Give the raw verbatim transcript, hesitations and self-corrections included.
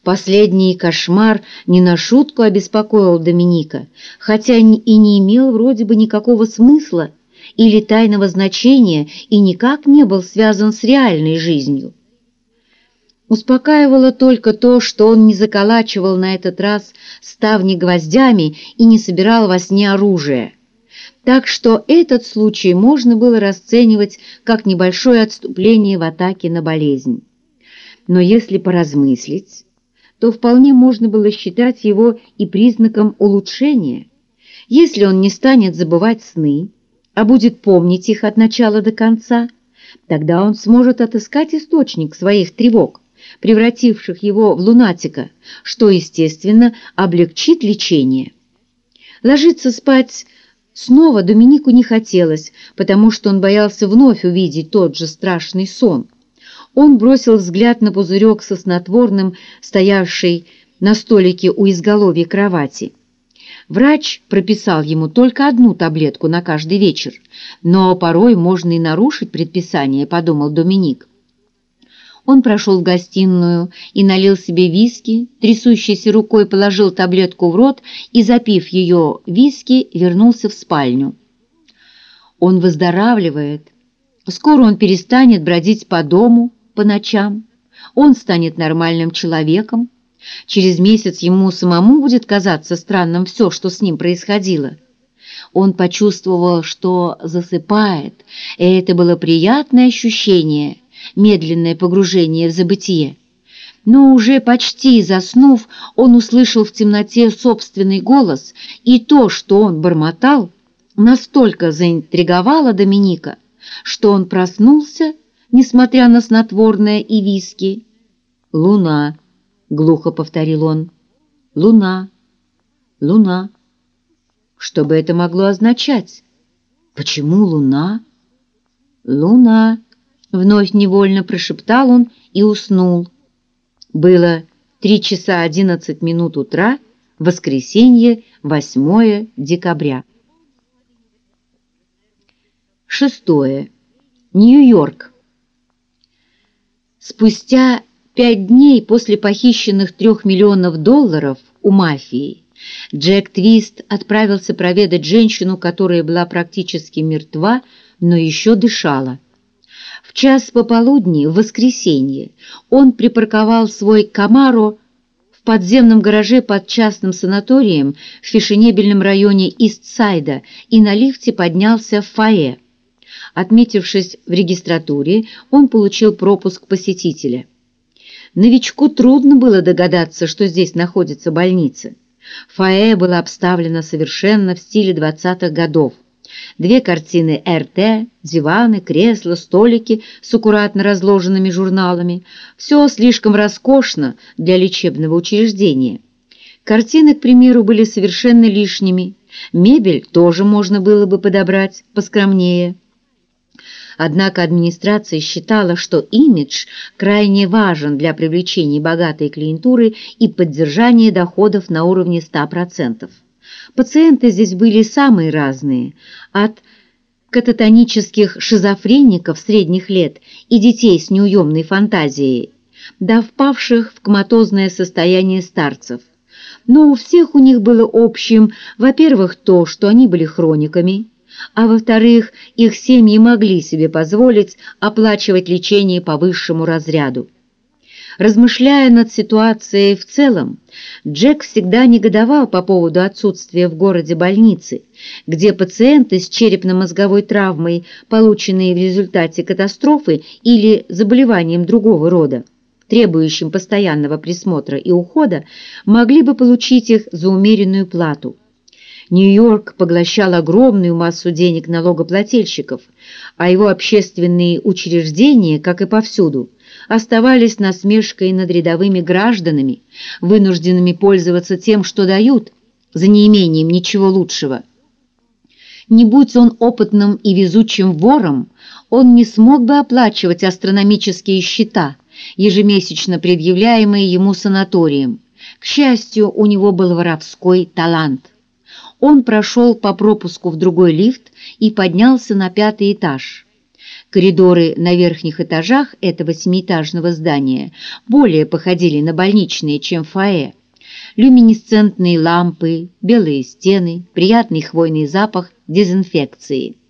Последний кошмар не на шутку обеспокоил Доминика, хотя и не имел вроде бы никакого смысла или тайного значения и никак не был связан с реальной жизнью. Успокаивало только то, что он не заколачивал на этот раз ставни гвоздями и не собирал во сне оружие. Так что этот случай можно было расценивать как небольшое отступление в атаке на болезнь. Но если поразмыслить, то вполне можно было считать его и признаком улучшения. Если он не станет забывать сны, а будет помнить их от начала до конца, тогда он сможет отыскать источник своих тревог, превративших его в лунатика, что, естественно, облегчит лечение. Ложиться спать снова Доминику не хотелось, потому что он боялся вновь увидеть тот же страшный сон. Он бросил взгляд на пузырек со снотворным, стоявший на столике у изголовья кровати. Врач прописал ему только одну таблетку на каждый вечер, но порой можно и нарушить предписание, подумал Доминик. Он прошел в гостиную и налил себе виски, трясущейся рукой положил таблетку в рот и, запив ее виски, вернулся в спальню. Он выздоравливает. Скоро он перестанет бродить по дому по ночам. Он станет нормальным человеком. Через месяц ему самому будет казаться странным все, что с ним происходило. Он почувствовал, что засыпает, и это было приятное ощущение, медленное погружение в забытие. Но уже почти заснув, он услышал в темноте собственный голос, и то, что он бормотал, настолько заинтриговало Доминика, что он проснулся, несмотря на снотворное и виски. «Луна», — глухо повторил он, — «луна, луна». Что бы это могло означать? Почему луна? «Луна», — вновь невольно прошептал он и уснул. Было три часа одиннадцать минут утра, воскресенье, восьмое декабря. Шестое. Нью-Йорк. Спустя пять дней после похищенных трех миллионов долларов у мафии Джек Твист отправился проведать женщину, которая была практически мертва, но еще дышала. В час пополудни в воскресенье он припарковал свой Камаро в подземном гараже под частным санаторием в фешенебельном районе Ист-Сайда и на лифте поднялся в фойе. Отметившись в регистратуре, он получил пропуск посетителя. Новичку трудно было догадаться, что здесь находится больница. Фойе было обставлено совершенно в стиле двадцатых годов. Две картины эр тэ, диваны, кресла, столики с аккуратно разложенными журналами. Все слишком роскошно для лечебного учреждения. Картины, к примеру, были совершенно лишними. Мебель тоже можно было бы подобрать поскромнее. Однако администрация считала, что имидж крайне важен для привлечения богатой клиентуры и поддержания доходов на уровне ста процентов. Пациенты здесь были самые разные, от кататонических шизофреников средних лет и детей с неуемной фантазией, до впавших в коматозное состояние старцев. Но у всех у них было общим, во-первых, то, что они были хрониками, а во-вторых, их семьи могли себе позволить оплачивать лечение по высшему разряду. Размышляя над ситуацией в целом, Джек всегда негодовал по поводу отсутствия в городе больницы, где пациенты с черепно-мозговой травмой, полученные в результате катастрофы или заболеванием другого рода, требующим постоянного присмотра и ухода, могли бы получить их за умеренную плату. Нью-Йорк поглощал огромную массу денег налогоплательщиков, а его общественные учреждения, как и повсюду, оставались насмешкой над рядовыми гражданами, вынужденными пользоваться тем, что дают, за неимением ничего лучшего. Не будь он опытным и везучим вором, он не смог бы оплачивать астрономические счета, ежемесячно предъявляемые ему санаторием. К счастью, у него был воровской талант. Он прошел по пропуску в другой лифт и поднялся на пятый этаж. Коридоры на верхних этажах этого семиэтажного здания более походили на больничные, чем фойе. Люминесцентные лампы, белые стены, приятный хвойный запах дезинфекции.